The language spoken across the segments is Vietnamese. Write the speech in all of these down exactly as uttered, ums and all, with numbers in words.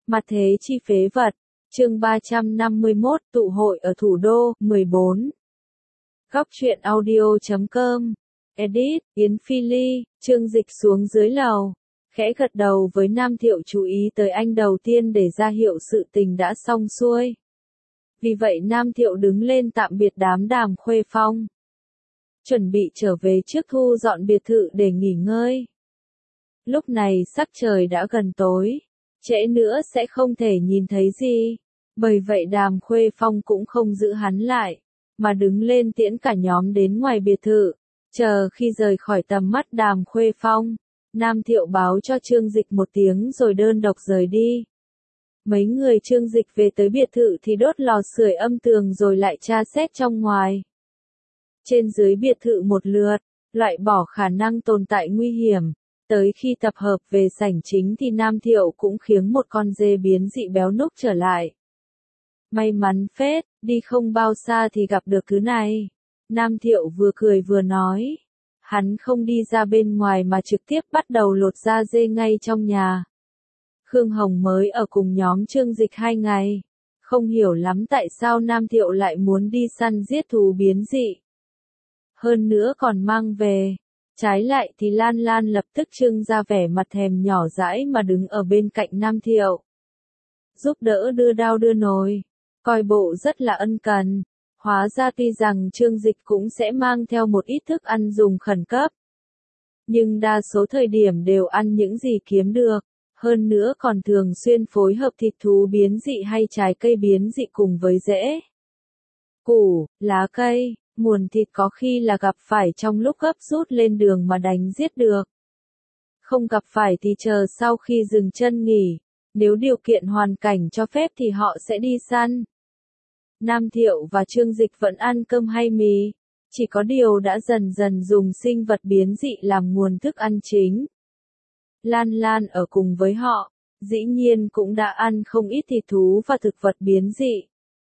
Mặt thế chi phế vật, chương ba trăm năm mươi mốt, tụ hội ở thủ đô, mười bốn. Góc truyện audio chấm com, edit, Yến Phi Ly, Trương Dịch xuống dưới lầu, khẽ gật đầu với Nam Thiệu chú ý tới anh đầu tiên để ra hiệu sự tình đã xong xuôi. Vì vậy Nam Thiệu đứng lên tạm biệt đám Đàm Khuê Phong. Chuẩn bị trở về trước thu dọn biệt thự để nghỉ ngơi. Lúc này sắc trời đã gần tối, trễ nữa sẽ không thể nhìn thấy gì. Bởi vậy Đàm Khuê Phong cũng không giữ hắn lại, mà đứng lên tiễn cả nhóm đến ngoài biệt thự. Chờ khi rời khỏi tầm mắt Đàm Khuê Phong, Nam Thiệu báo cho Trương Dịch một tiếng rồi đơn độc rời đi. Mấy người Trương Dịch về tới biệt thự thì đốt lò sưởi âm tường rồi lại tra xét trong ngoài. Trên dưới biệt thự một lượt, loại bỏ khả năng tồn tại nguy hiểm. Tới khi tập hợp về sảnh chính thì Nam Thiệu cũng khiêng một con dê biến dị béo núc trở lại. May mắn phết, đi không bao xa thì gặp được thứ này. Nam Thiệu vừa cười vừa nói. Hắn không đi ra bên ngoài mà trực tiếp bắt đầu lột da dê ngay trong nhà. Khương Hồng mới ở cùng nhóm Trương Dịch hai ngày. Không hiểu lắm tại sao Nam Thiệu lại muốn đi săn giết thú biến dị. Hơn nữa còn mang về. Trái lại thì Lan Lan lập tức trưng ra vẻ mặt thèm nhỏ dãi mà đứng ở bên cạnh Nam Thiệu. Giúp đỡ đưa đao đưa nồi, coi bộ rất là ân cần. Hóa ra tuy rằng Trương Dịch cũng sẽ mang theo một ít thức ăn dùng khẩn cấp. Nhưng đa số thời điểm đều ăn những gì kiếm được. Hơn nữa còn thường xuyên phối hợp thịt thú biến dị hay trái cây biến dị cùng với rễ, củ, lá cây. Nguồn thịt có khi là gặp phải trong lúc gấp rút lên đường mà đánh giết được. Không gặp phải thì chờ sau khi dừng chân nghỉ, nếu điều kiện hoàn cảnh cho phép thì họ sẽ đi săn. Nam Thiệu và Trương Dịch vẫn ăn cơm hay mì, chỉ có điều đã dần dần dùng sinh vật biến dị làm nguồn thức ăn chính. Lan Lan ở cùng với họ, dĩ nhiên cũng đã ăn không ít thịt thú và thực vật biến dị.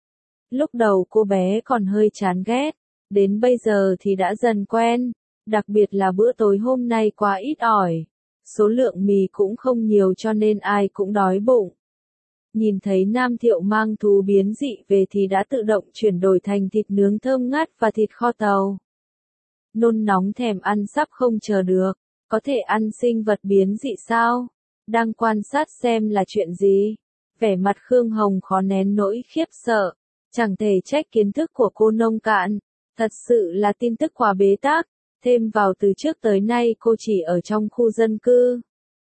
Lúc đầu cô bé còn hơi chán ghét. Đến bây giờ thì đã dần quen, đặc biệt là bữa tối hôm nay quá ít ỏi. Số lượng mì cũng không nhiều cho nên ai cũng đói bụng. Nhìn thấy Nam Thiệu mang thú biến dị về thì đã tự động chuyển đổi thành thịt nướng thơm ngát và thịt kho tàu. Nôn nóng thèm ăn sắp không chờ được, có thể ăn sinh vật biến dị sao? Đang quan sát xem là chuyện gì? Vẻ mặt Khương Hồng khó nén nỗi khiếp sợ, chẳng thể trách kiến thức của cô nông cạn. Thật sự là tin tức quá bế tắc, thêm vào từ trước tới nay cô chỉ ở trong khu dân cư.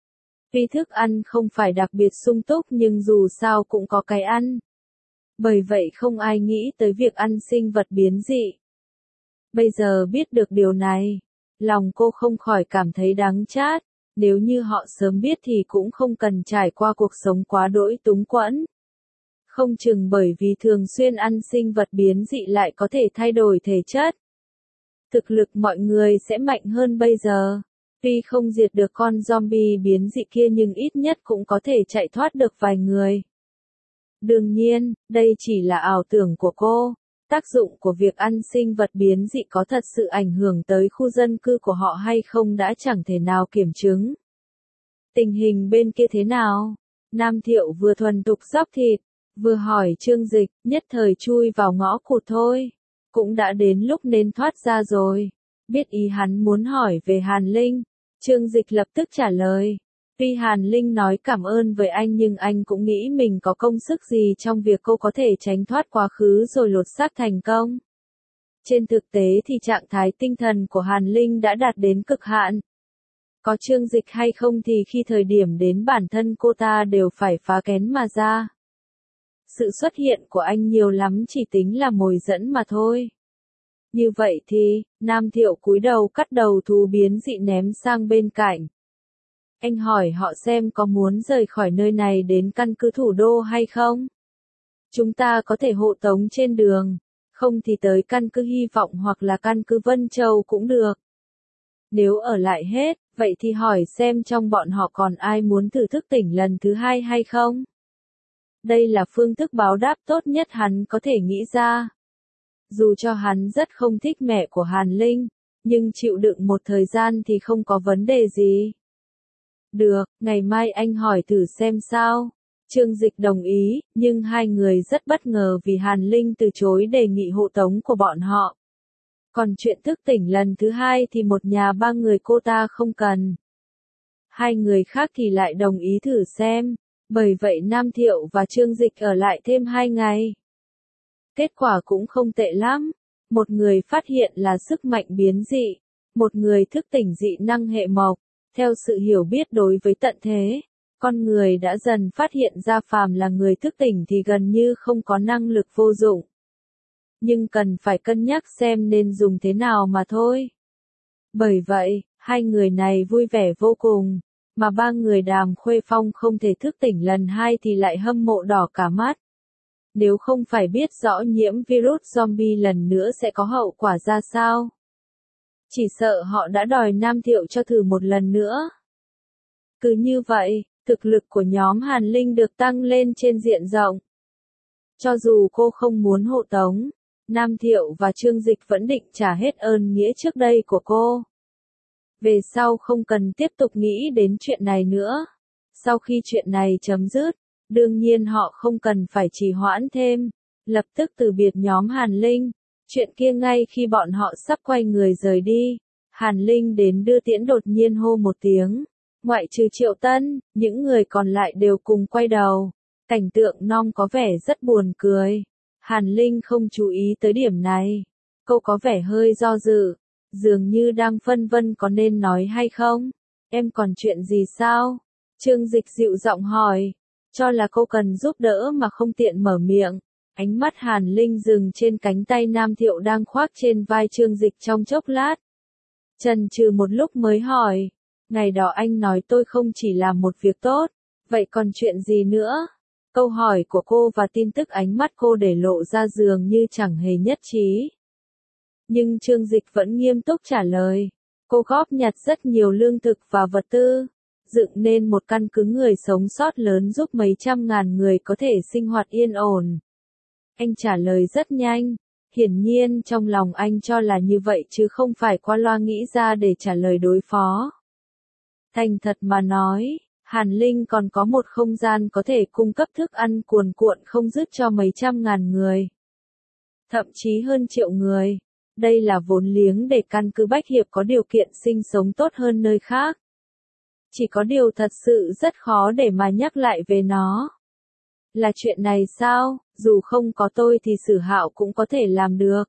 Vì thức ăn không phải đặc biệt sung túc nhưng dù sao cũng có cái ăn. Bởi vậy không ai nghĩ tới việc ăn sinh vật biến dị. Bây giờ biết được điều này, lòng cô không khỏi cảm thấy đắng chát, nếu như họ sớm biết thì cũng không cần trải qua cuộc sống quá đỗi túng quẫn. Không chừng bởi vì thường xuyên ăn sinh vật biến dị lại có thể thay đổi thể chất. Thực lực mọi người sẽ mạnh hơn bây giờ. Tuy không diệt được con zombie biến dị kia nhưng ít nhất cũng có thể chạy thoát được vài người. Đương nhiên, đây chỉ là ảo tưởng của cô. Tác dụng của việc ăn sinh vật biến dị có thật sự ảnh hưởng tới khu dân cư của họ hay không đã chẳng thể nào kiểm chứng. Tình hình bên kia thế nào? Nam Thiệu vừa thuần thục dóc thịt, vừa hỏi Trương Dịch, nhất thời chui vào ngõ cụt thôi. Cũng đã đến lúc nên thoát ra rồi. Biết ý hắn muốn hỏi về Hàn Linh, Trương Dịch lập tức trả lời. Tuy Hàn Linh nói cảm ơn với anh nhưng anh cũng nghĩ mình có công sức gì trong việc cô có thể tránh thoát quá khứ rồi lột xác thành công. Trên thực tế thì trạng thái tinh thần của Hàn Linh đã đạt đến cực hạn. Có Trương Dịch hay không thì khi thời điểm đến bản thân cô ta đều phải phá kén mà ra. Sự xuất hiện của anh nhiều lắm chỉ tính là mồi dẫn mà thôi. Như vậy thì, Nam Thiệu cúi đầu cắt đầu thú biến dị ném sang bên cạnh. Anh hỏi họ xem có muốn rời khỏi nơi này đến căn cứ thủ đô hay không? Chúng ta có thể hộ tống trên đường, không thì tới căn cứ Hy Vọng hoặc là căn cứ Vân Châu cũng được. Nếu ở lại hết, vậy thì hỏi xem trong bọn họ còn ai muốn thử thức tỉnh lần thứ hai hay không? Đây là phương thức báo đáp tốt nhất hắn có thể nghĩ ra. Dù cho hắn rất không thích mẹ của Hàn Linh, nhưng chịu đựng một thời gian thì không có vấn đề gì. Được, ngày mai anh hỏi thử xem sao. Trương Dịch đồng ý, nhưng hai người rất bất ngờ vì Hàn Linh từ chối đề nghị hộ tống của bọn họ. Còn chuyện thức tỉnh lần thứ hai thì một nhà ba người cô ta không cần. Hai người khác thì lại đồng ý thử xem, bởi vậy Nam Thiệu và Trương Dịch ở lại thêm hai ngày. Kết quả cũng không tệ lắm, một người phát hiện là sức mạnh biến dị, một người thức tỉnh dị năng hệ mộc. Theo sự hiểu biết đối với tận thế, con người đã dần phát hiện ra phàm là người thức tỉnh thì gần như không có năng lực vô dụng. Nhưng cần phải cân nhắc xem nên dùng thế nào mà thôi. Bởi vậy, hai người này vui vẻ vô cùng, mà ba người Đàm Khuê Phong không thể thức tỉnh lần hai thì lại hâm mộ đỏ cả mắt. Nếu không phải biết rõ nhiễm virus zombie lần nữa sẽ có hậu quả ra sao, chỉ sợ họ đã đòi Nam Thiệu cho thử một lần nữa. Cứ như vậy, thực lực của nhóm Hàn Linh được tăng lên trên diện rộng. Cho dù cô không muốn hộ tống, Nam Thiệu và Trương Dịch vẫn định trả hết ơn nghĩa trước đây của cô. Về sau không cần tiếp tục nghĩ đến chuyện này nữa. Sau khi chuyện này chấm dứt, đương nhiên họ không cần phải trì hoãn thêm, lập tức từ biệt nhóm Hàn Linh. Chuyện kia ngay khi bọn họ sắp quay người rời đi, Hàn Linh đến đưa tiễn đột nhiên hô một tiếng. Ngoại trừ Triệu Tân, những người còn lại đều cùng quay đầu. Cảnh tượng non có vẻ rất buồn cười. Hàn Linh không chú ý tới điểm này. Cô có vẻ hơi do dự, dường như đang phân vân có nên nói hay không. Em còn chuyện gì sao? Trương Dịch dịu giọng hỏi. Cho là cô cần giúp đỡ mà không tiện mở miệng. Ánh mắt Hàn Linh dừng trên cánh tay Nam Thiệu đang khoác trên vai Trương Dịch trong chốc lát. Chần chừ một lúc mới hỏi. Ngày đó anh nói tôi không chỉ làm một việc tốt, vậy còn chuyện gì nữa? Câu hỏi của cô và tin tức ánh mắt cô để lộ ra dường như chẳng hề nhất trí. Nhưng Trương Dịch vẫn nghiêm túc trả lời. Cô góp nhặt rất nhiều lương thực và vật tư, dựng nên một căn cứ người sống sót lớn giúp mấy trăm ngàn người có thể sinh hoạt yên ổn. Anh trả lời rất nhanh, hiển nhiên trong lòng anh cho là như vậy chứ không phải qua loa nghĩ ra để trả lời đối phó. Thành thật mà nói, Hàn Linh còn có một không gian có thể cung cấp thức ăn cuồn cuộn không dứt cho mấy trăm ngàn người. Thậm chí hơn triệu người. Đây là vốn liếng để căn cứ Bách Hiệp có điều kiện sinh sống tốt hơn nơi khác. Chỉ có điều thật sự rất khó để mà nhắc lại về nó. Là chuyện này sao, dù không có tôi thì Sử Hạo cũng có thể làm được.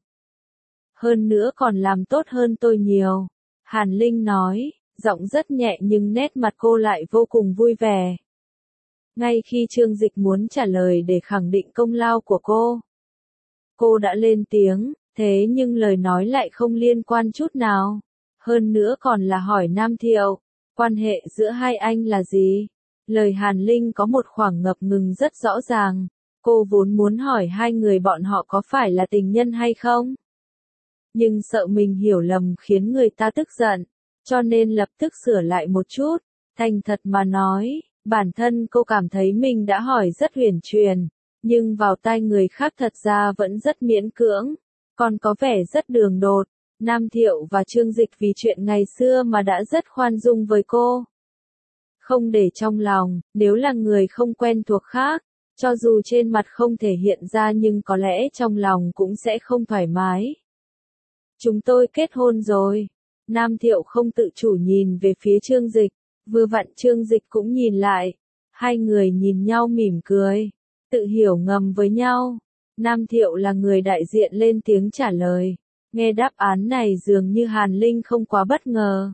Hơn nữa còn làm tốt hơn tôi nhiều. Hàn Linh nói, giọng rất nhẹ nhưng nét mặt cô lại vô cùng vui vẻ. Ngay khi Trương Dịch muốn trả lời để khẳng định công lao của cô, cô đã lên tiếng, thế nhưng lời nói lại không liên quan chút nào. Hơn nữa còn là hỏi Nam Thiệu, quan hệ giữa hai anh là gì? Lời Hàn Linh có một khoảng ngập ngừng rất rõ ràng. Cô vốn muốn hỏi hai người bọn họ có phải là tình nhân hay không? Nhưng sợ mình hiểu lầm khiến người ta tức giận, cho nên lập tức sửa lại một chút. Thành thật mà nói, bản thân cô cảm thấy mình đã hỏi rất huyền truyền, nhưng vào tai người khác thật ra vẫn rất miễn cưỡng, còn có vẻ rất đường đột. Nam Thiệu và Trương Dịch vì chuyện ngày xưa mà đã rất khoan dung với cô. Không để trong lòng, nếu là người không quen thuộc khác, cho dù trên mặt không thể hiện ra nhưng có lẽ trong lòng cũng sẽ không thoải mái. Chúng tôi kết hôn rồi. Nam Thiệu không tự chủ nhìn về phía Trương Dịch, vừa vặn Trương Dịch cũng nhìn lại. Hai người nhìn nhau mỉm cười, tự hiểu ngầm với nhau. Nam Thiệu là người đại diện lên tiếng trả lời. Nghe đáp án này dường như Hàn Linh không quá bất ngờ.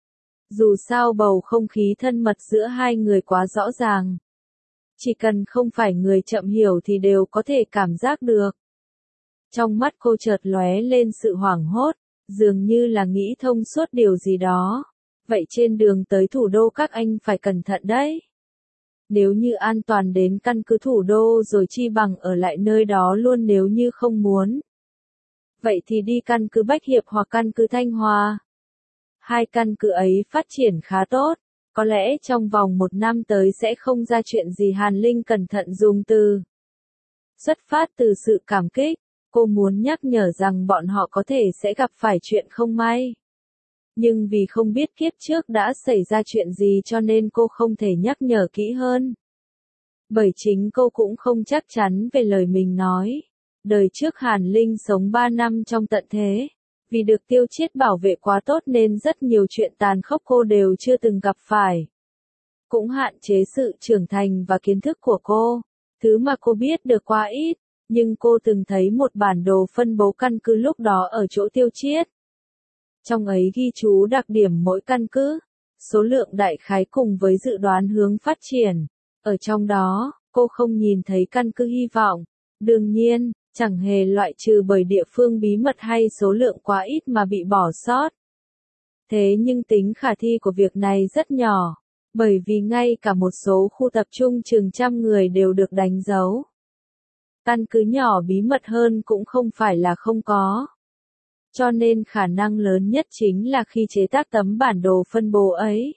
Dù sao bầu không khí thân mật giữa hai người quá rõ ràng. Chỉ cần không phải người chậm hiểu thì đều có thể cảm giác được. Trong mắt cô chợt lóe lên sự hoảng hốt, dường như là nghĩ thông suốt điều gì đó. Vậy trên đường tới thủ đô các anh phải cẩn thận đấy. Nếu như an toàn đến căn cứ thủ đô rồi chi bằng ở lại nơi đó luôn nếu như không muốn. Vậy thì đi căn cứ Bách Hiệp hoặc căn cứ Thanh Hoa. Hai căn cứ ấy phát triển khá tốt, có lẽ trong vòng một năm tới sẽ không ra chuyện gì. Hàn Linh cẩn thận dùng từ. Xuất phát từ sự cảm kích, cô muốn nhắc nhở rằng bọn họ có thể sẽ gặp phải chuyện không may. Nhưng vì không biết kiếp trước đã xảy ra chuyện gì cho nên cô không thể nhắc nhở kỹ hơn. Bởi chính cô cũng không chắc chắn về lời mình nói. Đời trước Hàn Linh sống ba năm trong tận thế. Vì được Tiêu Chiết bảo vệ quá tốt nên rất nhiều chuyện tàn khốc cô đều chưa từng gặp phải. Cũng hạn chế sự trưởng thành và kiến thức của cô. Thứ mà cô biết được quá ít. Nhưng cô từng thấy một bản đồ phân bố căn cứ lúc đó ở chỗ Tiêu Chiết. Trong ấy ghi chú đặc điểm mỗi căn cứ, số lượng đại khái cùng với dự đoán hướng phát triển. Ở trong đó, cô không nhìn thấy căn cứ hy vọng. Đương nhiên, chẳng hề loại trừ bởi địa phương bí mật hay số lượng quá ít mà bị bỏ sót. Thế nhưng tính khả thi của việc này rất nhỏ, bởi vì ngay cả một số khu tập trung chừng trăm người đều được đánh dấu. Căn cứ nhỏ bí mật hơn cũng không phải là không có. Cho nên khả năng lớn nhất chính là khi chế tác tấm bản đồ phân bố ấy.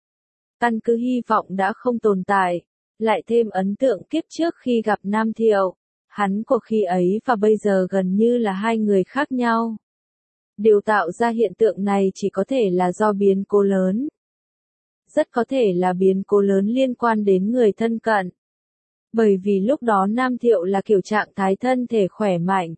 Căn cứ hy vọng đã không tồn tại, lại thêm ấn tượng kiếp trước khi gặp Nam Thiệu. Hắn của khi ấy và bây giờ gần như là hai người khác nhau. Điều tạo ra hiện tượng này chỉ có thể là do biến cố lớn. Rất có thể là biến cố lớn liên quan đến người thân cận. Bởi vì lúc đó Nam Thiệu là kiểu trạng thái thân thể khỏe mạnh.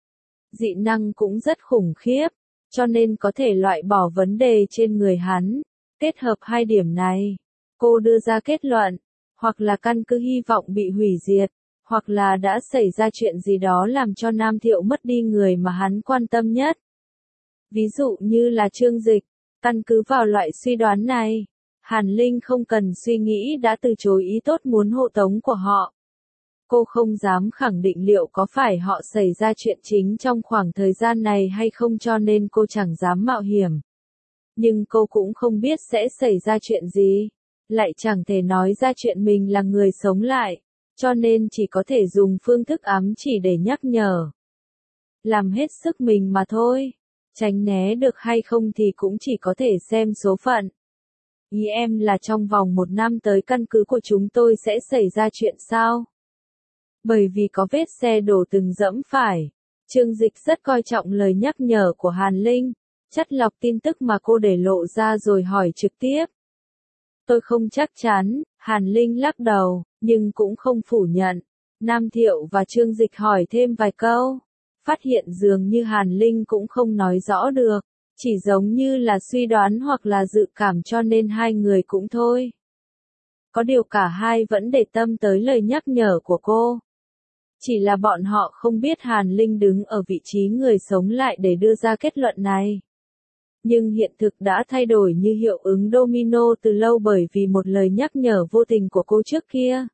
Dị năng cũng rất khủng khiếp, cho nên có thể loại bỏ vấn đề trên người hắn. Kết hợp hai điểm này, cô đưa ra kết luận, hoặc là căn cứ hy vọng bị hủy diệt, hoặc là đã xảy ra chuyện gì đó làm cho Nam Thiệu mất đi người mà hắn quan tâm nhất. Ví dụ như là Trương Dịch, căn cứ vào loại suy đoán này, Hàn Linh không cần suy nghĩ đã từ chối ý tốt muốn hộ tống của họ. Cô không dám khẳng định liệu có phải họ xảy ra chuyện chính trong khoảng thời gian này hay không cho nên cô chẳng dám mạo hiểm. Nhưng cô cũng không biết sẽ xảy ra chuyện gì, lại chẳng thể nói ra chuyện mình là người sống lại, cho nên chỉ có thể dùng phương thức ám chỉ để nhắc nhở. Làm hết sức mình mà thôi, tránh né được hay không thì cũng chỉ có thể xem số phận. Ý em là trong vòng một năm tới căn cứ của chúng tôi sẽ xảy ra chuyện sao? Bởi vì có vết xe đổ từng dẫm phải, Trương Dịch rất coi trọng lời nhắc nhở của Hàn Linh, chắt lọc tin tức mà cô để lộ ra rồi hỏi trực tiếp. Tôi không chắc chắn, Hàn Linh lắc đầu, nhưng cũng không phủ nhận. Nam Thiệu và Trương Dịch hỏi thêm vài câu, phát hiện dường như Hàn Linh cũng không nói rõ được, chỉ giống như là suy đoán hoặc là dự cảm cho nên hai người cũng thôi. Có điều cả hai vẫn để tâm tới lời nhắc nhở của cô. Chỉ là bọn họ không biết Hàn Linh đứng ở vị trí người sống lại để đưa ra kết luận này. Nhưng hiện thực đã thay đổi như hiệu ứng domino từ lâu bởi vì một lời nhắc nhở vô tình của cô trước kia.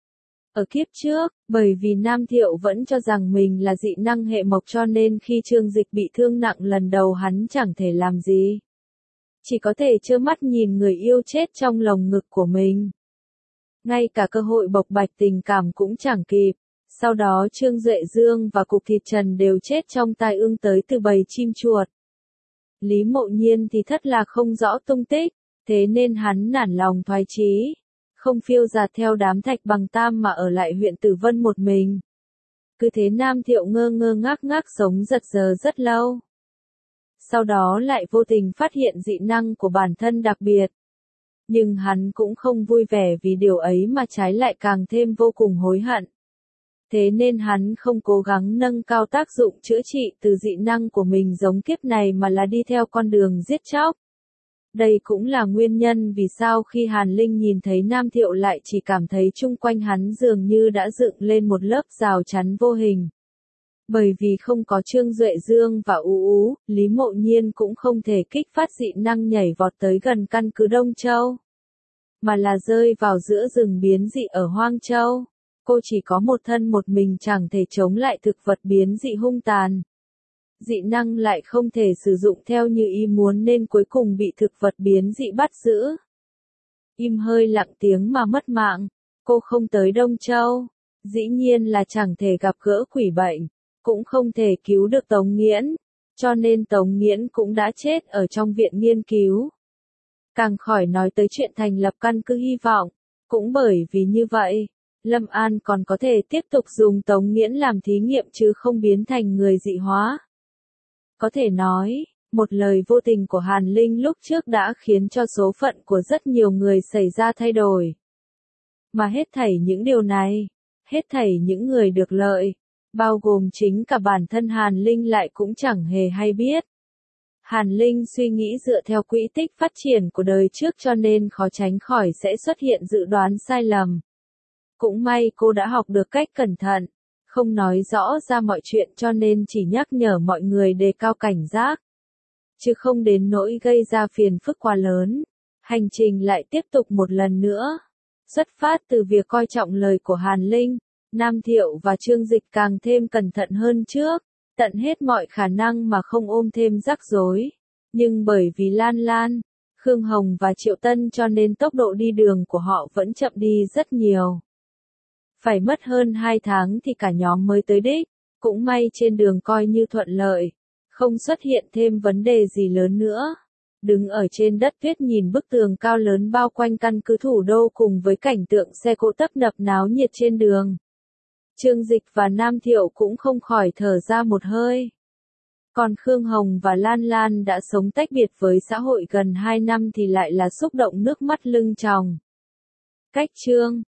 Ở kiếp trước, bởi vì Nam Thiệu vẫn cho rằng mình là dị năng hệ mộc cho nên khi Trương Dịch bị thương nặng lần đầu hắn chẳng thể làm gì. Chỉ có thể trơ mắt nhìn người yêu chết trong lồng ngực của mình. Ngay cả cơ hội bộc bạch tình cảm cũng chẳng kịp. Sau đó Trương Duệ Dương và Cục Thịt Trần đều chết trong tai ương tới từ bầy chim chuột. Lý Mộ Nhiên thì thất lạc không rõ tung tích, thế nên hắn nản lòng thoái chí, không phiêu dạt theo đám Thạch Bằng Tam mà ở lại huyện Tử Vân một mình. Cứ thế Nam Thiệu ngơ ngơ ngác ngác sống giật giờ rất lâu. Sau đó lại vô tình phát hiện dị năng của bản thân đặc biệt. Nhưng hắn cũng không vui vẻ vì điều ấy mà trái lại càng thêm vô cùng hối hận. Thế nên hắn không cố gắng nâng cao tác dụng chữa trị từ dị năng của mình giống kiếp này mà là đi theo con đường giết chóc. Đây cũng là nguyên nhân vì sao khi Hàn Linh nhìn thấy Nam Thiệu lại chỉ cảm thấy chung quanh hắn dường như đã dựng lên một lớp rào chắn vô hình. Bởi vì không có Trương Duệ Dương và Ú Ú, Lý Mộ Nhiên cũng không thể kích phát dị năng nhảy vọt tới gần căn cứ Đông Châu. Mà là rơi vào giữa rừng biến dị ở Hoang Châu. Cô chỉ có một thân một mình chẳng thể chống lại thực vật biến dị hung tàn. Dị năng lại không thể sử dụng theo như ý muốn nên cuối cùng bị thực vật biến dị bắt giữ. Im hơi lặng tiếng mà mất mạng, cô không tới Đông Châu, dĩ nhiên là chẳng thể gặp gỡ quỷ bệnh, cũng không thể cứu được Tống Nghiễn, cho nên Tống Nghiễn cũng đã chết ở trong viện nghiên cứu. Càng khỏi nói tới chuyện thành lập căn cứ hy vọng, cũng bởi vì như vậy. Lâm An còn có thể tiếp tục dùng Tống Nghiễn làm thí nghiệm chứ không biến thành người dị hóa. Có thể nói, một lời vô tình của Hàn Linh lúc trước đã khiến cho số phận của rất nhiều người xảy ra thay đổi. Mà hết thảy những điều này, hết thảy những người được lợi, bao gồm chính cả bản thân Hàn Linh lại cũng chẳng hề hay biết. Hàn Linh suy nghĩ dựa theo quỹ tích phát triển của đời trước cho nên khó tránh khỏi sẽ xuất hiện dự đoán sai lầm. Cũng may cô đã học được cách cẩn thận, không nói rõ ra mọi chuyện cho nên chỉ nhắc nhở mọi người đề cao cảnh giác. Chứ không đến nỗi gây ra phiền phức quá lớn. Hành trình lại tiếp tục một lần nữa. Xuất phát từ việc coi trọng lời của Hàn Linh, Nam Thiệu và Trương Dịch càng thêm cẩn thận hơn trước, tận hết mọi khả năng mà không ôm thêm rắc rối. Nhưng bởi vì Lan Lan, Khương Hồng và Triệu Tân cho nên tốc độ đi đường của họ vẫn chậm đi rất nhiều. Phải mất hơn hai tháng thì cả nhóm mới tới đích, cũng may trên đường coi như thuận lợi, không xuất hiện thêm vấn đề gì lớn nữa. Đứng ở trên đất tuyết nhìn bức tường cao lớn bao quanh căn cứ thủ đô cùng với cảnh tượng xe cộ tấp nập náo nhiệt trên đường. Trương Dịch và Nam Thiệu cũng không khỏi thở ra một hơi. Còn Khương Hồng và Lan Lan đã sống tách biệt với xã hội gần hai năm thì lại là xúc động nước mắt lưng tròng. Cách chương